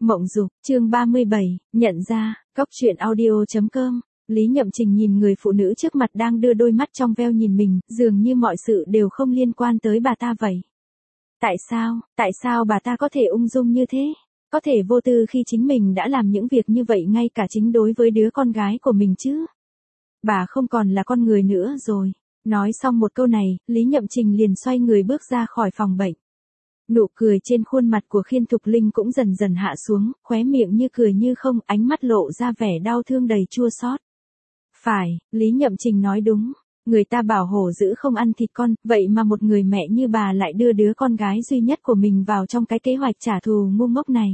Mộng Dục, chương 37, nhận ra, Cóc truyện audio.com. Lý Nhậm Trình nhìn người phụ nữ trước mặt đang đưa đôi mắt trong veo nhìn mình, dường như mọi sự đều không liên quan tới bà ta vậy. Tại sao bà ta có thể ung dung như thế? Có thể vô tư khi chính mình đã làm những việc như vậy ngay cả chính đối với đứa con gái của mình chứ? Bà không còn là con người nữa rồi. Nói xong một câu này, Lý Nhậm Trình liền xoay người bước ra khỏi phòng bệnh. Nụ cười trên khuôn mặt của Khiên Thục Linh cũng dần dần hạ xuống, khóe miệng như cười như không, ánh mắt lộ ra vẻ đau thương đầy chua xót. Phải, Lý Nhậm Trình nói đúng. Người ta bảo hổ dữ không ăn thịt con, vậy mà một người mẹ như bà lại đưa đứa con gái duy nhất của mình vào trong cái kế hoạch trả thù ngu ngốc này.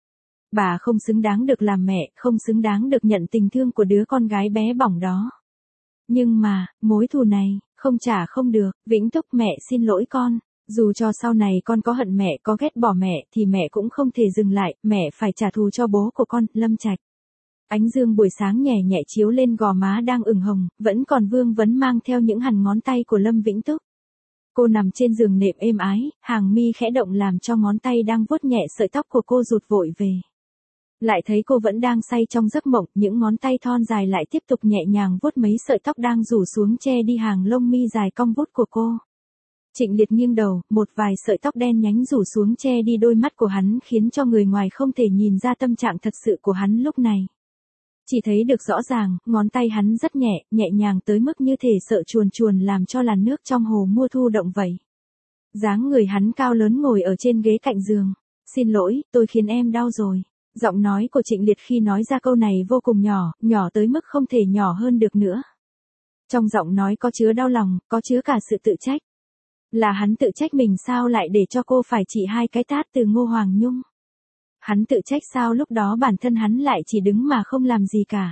Bà không xứng đáng được làm mẹ, không xứng đáng được nhận tình thương của đứa con gái bé bỏng đó. Nhưng mà, mối thù này, không trả không được. Vĩnh Túc, mẹ xin lỗi con. Dù cho sau này con có hận mẹ, có ghét bỏ mẹ, thì mẹ cũng không thể dừng lại, mẹ phải trả thù cho bố của con, Lâm Trạch. Ánh dương buổi sáng nhẹ nhẹ chiếu lên gò má đang ửng hồng, vẫn còn vương vấn mang theo những hằn ngón tay của Lâm Vĩnh Túc. Cô nằm trên giường nệm êm ái, hàng mi khẽ động làm cho ngón tay đang vuốt nhẹ sợi tóc của cô rụt vội về. Lại thấy cô vẫn đang say trong giấc mộng, những ngón tay thon dài lại tiếp tục nhẹ nhàng vuốt mấy sợi tóc đang rủ xuống che đi hàng lông mi dài cong vút của cô. Trịnh Liệt nghiêng đầu, một vài sợi tóc đen nhánh rủ xuống che đi đôi mắt của hắn khiến cho người ngoài không thể nhìn ra tâm trạng thật sự của hắn lúc này. Chỉ thấy được rõ ràng, ngón tay hắn rất nhẹ, nhẹ nhàng tới mức như thể sợ chuồn chuồn làm cho làn nước trong hồ mùa thu động vậy. Dáng người hắn cao lớn ngồi ở trên ghế cạnh giường. Xin lỗi, tôi khiến em đau rồi. Giọng nói của Trịnh Liệt khi nói ra câu này vô cùng nhỏ, nhỏ tới mức không thể nhỏ hơn được nữa. Trong giọng nói có chứa đau lòng, có chứa cả sự tự trách. Là hắn tự trách mình sao lại để cho cô phải chịu hai cái tát từ Ngô Hoàng Nhung. Hắn tự trách sao lúc đó bản thân hắn lại chỉ đứng mà không làm gì cả.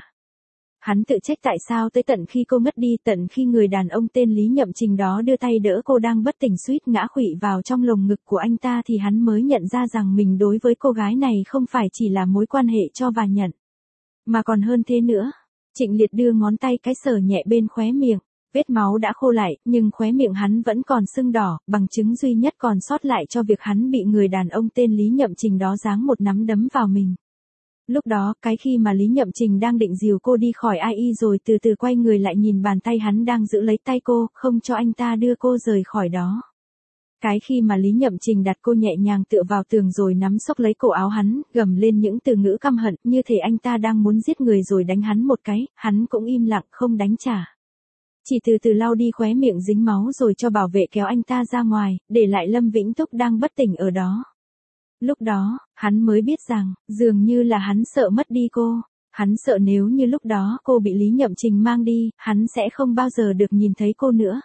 Hắn tự trách tại sao tới tận khi cô ngất đi, tận khi người đàn ông tên Lý Nhậm Trình đó đưa tay đỡ cô đang bất tỉnh suýt ngã khuỵu vào trong lồng ngực của anh ta thì hắn mới nhận ra rằng mình đối với cô gái này không phải chỉ là mối quan hệ cho và nhận. Mà còn hơn thế nữa. Trịnh Liệt đưa ngón tay cái sờ nhẹ bên khóe miệng. Vết máu đã khô lại, nhưng khóe miệng hắn vẫn còn sưng đỏ, bằng chứng duy nhất còn sót lại cho việc hắn bị người đàn ông tên Lý Nhậm Trình đó giáng một nắm đấm vào mình. Lúc đó, cái khi mà Lý Nhậm Trình đang định dìu cô đi khỏi AI rồi từ từ quay người lại nhìn bàn tay hắn đang giữ lấy tay cô, không cho anh ta đưa cô rời khỏi đó. Cái khi mà Lý Nhậm Trình đặt cô nhẹ nhàng tựa vào tường rồi nắm xốc lấy cổ áo hắn, gầm lên những từ ngữ căm hận, như thể anh ta đang muốn giết người rồi đánh hắn một cái, hắn cũng im lặng không đánh trả. Chỉ từ từ lau đi khóe miệng dính máu rồi cho bảo vệ kéo anh ta ra ngoài, để lại Lâm Vĩnh Túc đang bất tỉnh ở đó. Lúc đó, hắn mới biết rằng, dường như là hắn sợ mất đi cô. Hắn sợ nếu như lúc đó cô bị Lý Nhậm Trình mang đi, hắn sẽ không bao giờ được nhìn thấy cô nữa.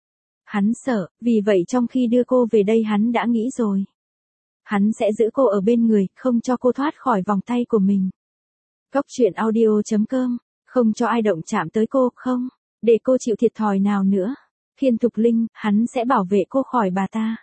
Hắn sợ, vì vậy trong khi đưa cô về đây hắn đã nghĩ rồi. Hắn sẽ giữ cô ở bên người, không cho cô thoát khỏi vòng tay của mình. Cóc truyện audio.com, không cho ai động chạm tới cô, không. Để cô chịu thiệt thòi nào nữa. Khiên Thục Linh, hắn sẽ bảo vệ cô khỏi bà ta.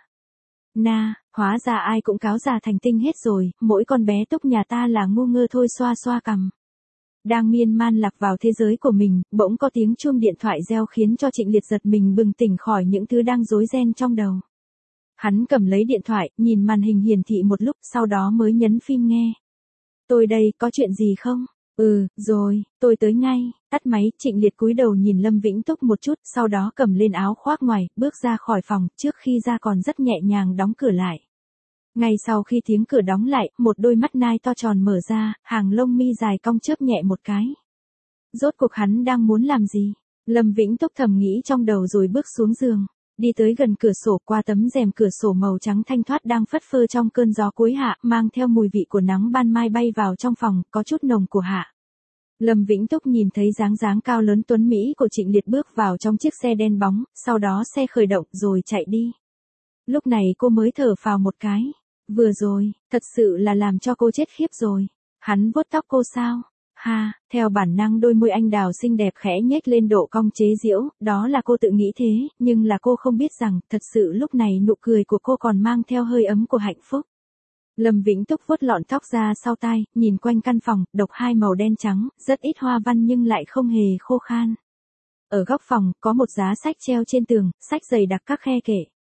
Hóa ra ai cũng cáo già thành tinh hết rồi, mỗi con bé Túc nhà ta là ngu ngơ thôi, xoa xoa cằm. Đang miên man lạc vào thế giới của mình, bỗng có tiếng chuông điện thoại reo khiến cho Trịnh Liệt giật mình bừng tỉnh khỏi những thứ đang rối ren trong đầu. Hắn cầm lấy điện thoại, nhìn màn hình hiển thị một lúc, sau đó mới nhấn phím nghe. Tôi đây, có chuyện gì không? Rồi, tôi tới ngay. Tắt máy, Trịnh Liệt cúi đầu nhìn Lâm Vĩnh Túc một chút, sau đó cầm lên áo khoác ngoài, bước ra khỏi phòng, trước khi ra còn rất nhẹ nhàng đóng cửa lại. Ngay sau khi tiếng cửa đóng lại, một đôi mắt nai to tròn mở ra, hàng lông mi dài cong chớp nhẹ một cái. Rốt cuộc hắn đang muốn làm gì? Lâm Vĩnh Túc thầm nghĩ trong đầu rồi bước xuống giường. Đi tới gần cửa sổ, qua tấm rèm cửa sổ màu trắng thanh thoát đang phất phơ trong cơn gió cuối hạ, mang theo mùi vị của nắng ban mai bay vào trong phòng, có chút nồng của hạ. Lâm Vĩnh Túc nhìn thấy dáng cao lớn tuấn Mỹ của Trịnh Liệt bước vào trong chiếc xe đen bóng, sau đó xe khởi động rồi chạy đi. Lúc này cô mới thở phào một cái. Vừa rồi, thật sự là làm cho cô chết khiếp rồi. Hắn vuốt tóc cô sao? Theo bản năng đôi môi anh đào xinh đẹp khẽ nhếch lên độ cong chế giễu, đó là cô tự nghĩ thế, nhưng là cô không biết rằng, thật sự lúc này nụ cười của cô còn mang theo hơi ấm của hạnh phúc. Lâm Vĩnh Túc vuốt lọn tóc ra sau tai, nhìn quanh căn phòng, độc hai màu đen trắng, rất ít hoa văn nhưng lại không hề khô khan. Ở góc phòng, có một giá sách treo trên tường, sách dày đặc các khe kệ.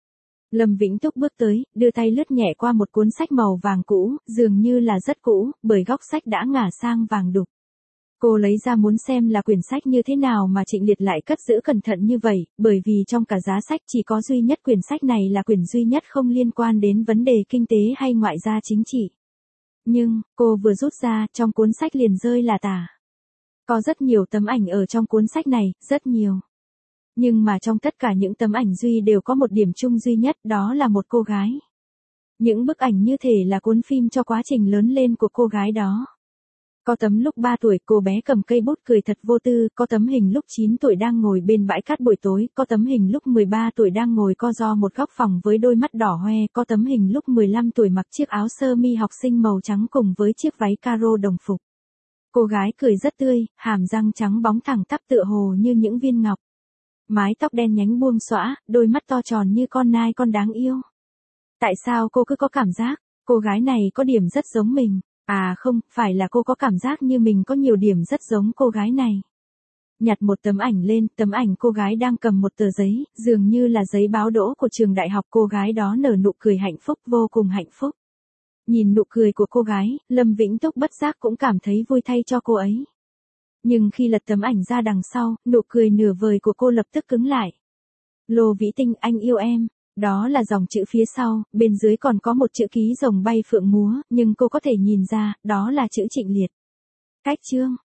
Lâm Vĩnh Túc bước tới, đưa tay lướt nhẹ qua một cuốn sách màu vàng cũ, dường như là rất cũ, bởi góc sách đã ngả sang vàng đục. Cô lấy ra muốn xem là quyển sách như thế nào mà Trịnh Liệt lại cất giữ cẩn thận như vậy, bởi vì trong cả giá sách chỉ có duy nhất quyển sách này là quyển duy nhất không liên quan đến vấn đề kinh tế hay ngoại gia chính trị. Nhưng, cô vừa rút ra, trong cuốn sách liền rơi là tả. Có rất nhiều tấm ảnh ở trong cuốn sách này, rất nhiều. Nhưng mà trong tất cả những tấm ảnh Duy đều có một điểm chung duy nhất, đó là một cô gái. Những bức ảnh như thể là cuốn phim cho quá trình lớn lên của cô gái đó. Có tấm lúc 3 tuổi cô bé cầm cây bút cười thật vô tư, có tấm hình lúc 9 tuổi đang ngồi bên bãi cát buổi tối, có tấm hình lúc 13 tuổi đang ngồi co ro một góc phòng với đôi mắt đỏ hoe, có tấm hình lúc 15 tuổi mặc chiếc áo sơ mi học sinh màu trắng cùng với chiếc váy caro đồng phục. Cô gái cười rất tươi, hàm răng trắng bóng thẳng tắp tựa hồ như những viên ngọc. Mái tóc đen nhánh buông xõa, đôi mắt to tròn như con nai con đáng yêu. Tại sao cô cứ có cảm giác, cô gái này có điểm rất giống mình? À không, phải là cô có cảm giác như mình có nhiều điểm rất giống cô gái này. Nhặt một tấm ảnh lên, tấm ảnh cô gái đang cầm một tờ giấy, dường như là giấy báo đỗ của trường đại học. Cô gái đó nở nụ cười hạnh phúc, vô cùng hạnh phúc. Nhìn nụ cười của cô gái, Lâm Vĩnh Túc bất giác cũng cảm thấy vui thay cho cô ấy. Nhưng khi lật tấm ảnh ra đằng sau, nụ cười nửa vời của cô lập tức cứng lại. Lô Vĩ Tinh, anh yêu em. Đó là dòng chữ phía sau, bên dưới còn có một chữ ký rồng bay phượng múa, nhưng cô có thể nhìn ra, đó là chữ Trịnh Liệt. Cách chương.